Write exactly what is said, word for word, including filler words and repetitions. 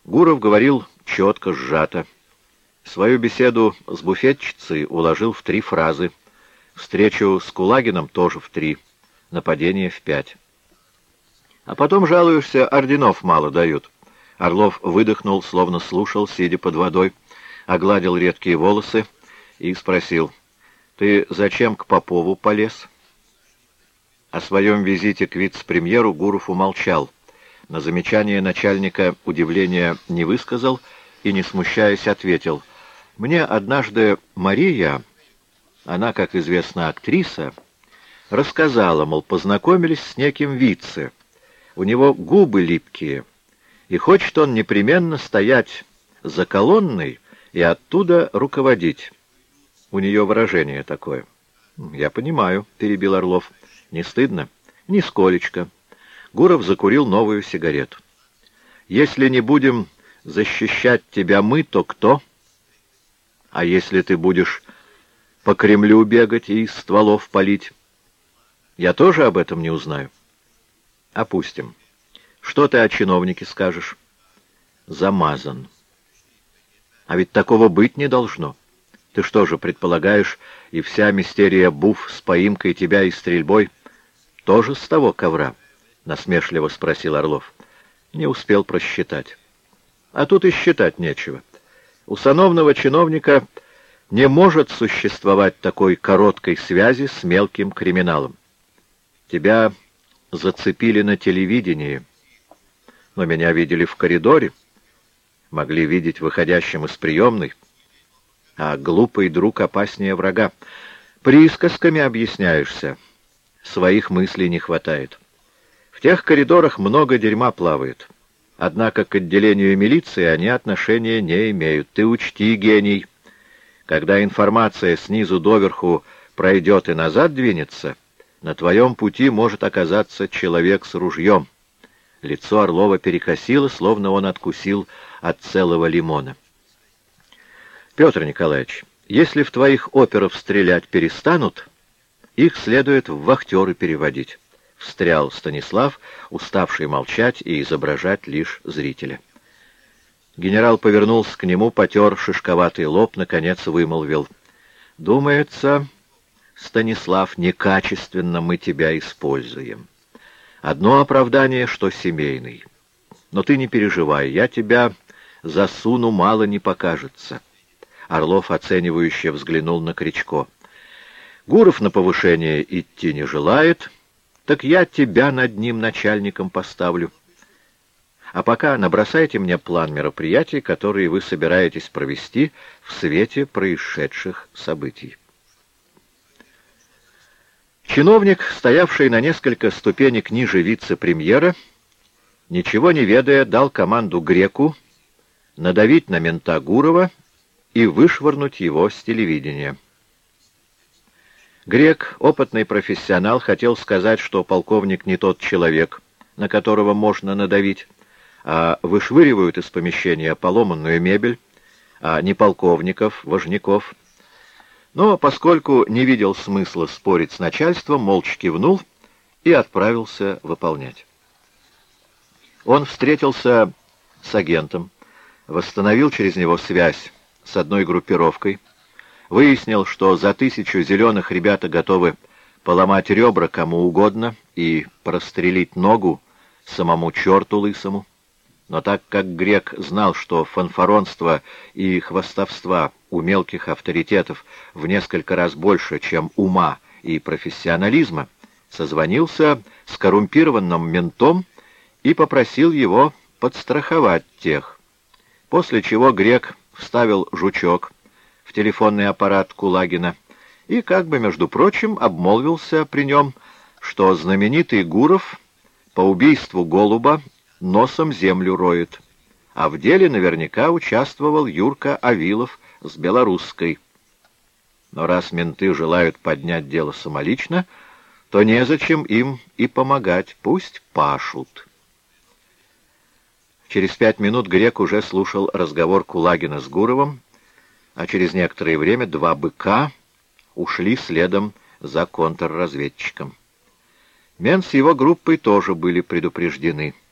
Гуров говорил четко, сжато. Свою беседу с буфетчицей уложил в три фразы. Встречу с Кулагиным тоже в три. Нападение в пять. А потом жалуешься, орденов мало дают. Орлов выдохнул, словно слушал, сидя под водой, огладил редкие волосы и спросил: «Ты зачем к Попову полез?» О своем визите к вице-премьеру Гуров умолчал. На замечание начальника удивления не высказал и, не смущаясь, ответил: «Мне однажды Мария, она, как известно, актриса, рассказала, мол, познакомились с неким вице. У него губы липкие, и хочет он непременно стоять за колонной и оттуда руководить. У нее выражение такое». «Я понимаю», — перебил Орлов. «Не стыдно?» «Нисколечко». Гуров закурил новую сигарету. «Если не будем защищать тебя мы, то кто? А если ты будешь по Кремлю бегать и из стволов палить? Я тоже об этом не узнаю». «Опустим. Что ты о чиновнике скажешь?» «Замазан». «А ведь такого быть не должно. Ты что же, предполагаешь, и вся мистерия буф с поимкой тебя и стрельбой тоже с того ковра?» — насмешливо спросил Орлов. «Не успел просчитать». «А тут и считать нечего. У сановного чиновника не может существовать такой короткой связи с мелким криминалом. Тебя зацепили на телевидении, но меня видели в коридоре, могли видеть выходящим из приемной, а глупый друг опаснее врага. Присказками объясняешься, своих мыслей не хватает. В тех коридорах много дерьма плавает, однако к отделению милиции они отношения не имеют. Ты учти, гений, когда информация снизу доверху пройдет и назад двинется, на твоем пути может оказаться человек с ружьем». Лицо Орлова перекосило, словно он откусил от целого лимона. «Петр Николаевич, если в твоих оперов стрелять перестанут, их следует в вахтеры переводить», — встрял Станислав, уставший молчать и изображать лишь зрителя. Генерал повернулся к нему, потер шишковатый лоб, наконец вымолвил: «Думается, Станислав, некачественно мы тебя используем. Одно оправдание, что семейный. Но ты не переживай, я тебя засуну, мало не покажется». Орлов оценивающе взглянул на Кричко. «Гуров на повышение идти не желает, так я тебя над ним начальником поставлю. А пока набросайте мне план мероприятий, которые вы собираетесь провести в свете происшедших событий». Чиновник, стоявший на несколько ступенек ниже вице-премьера, ничего не ведая, дал команду Греку надавить на мента Гурова и вышвырнуть его с телевидения. Грек, опытный профессионал, хотел сказать, что полковник не тот человек, на которого можно надавить, а вышвыривают из помещения поломанную мебель, а не полковников, важняков. Но поскольку не видел смысла спорить с начальством, молча кивнул и отправился выполнять. Он встретился с агентом, восстановил через него связь с одной группировкой, выяснил, что за тысячу зеленых ребята готовы поломать ребра кому угодно и прострелить ногу самому черту лысому. Но так как Грек знал, что фанфаронства и хвастовства у мелких авторитетов в несколько раз больше, чем ума и профессионализма, созвонился с коррумпированным ментом и попросил его подстраховать тех. После чего Грек вставил жучок в телефонный аппарат Кулагина и, как бы, между прочим, обмолвился при нем, что знаменитый Гуров по убийству Голуба носом землю роет, а в деле наверняка участвовал Юрка Авилов с белорусской. Но раз менты желают поднять дело самолично, то незачем им и помогать, пусть пашут. Через пять минут Грек уже слушал разговор Кулагина с Гуровым, а через некоторое время два быка ушли следом за контрразведчиком. Мент с его группой тоже были предупреждены.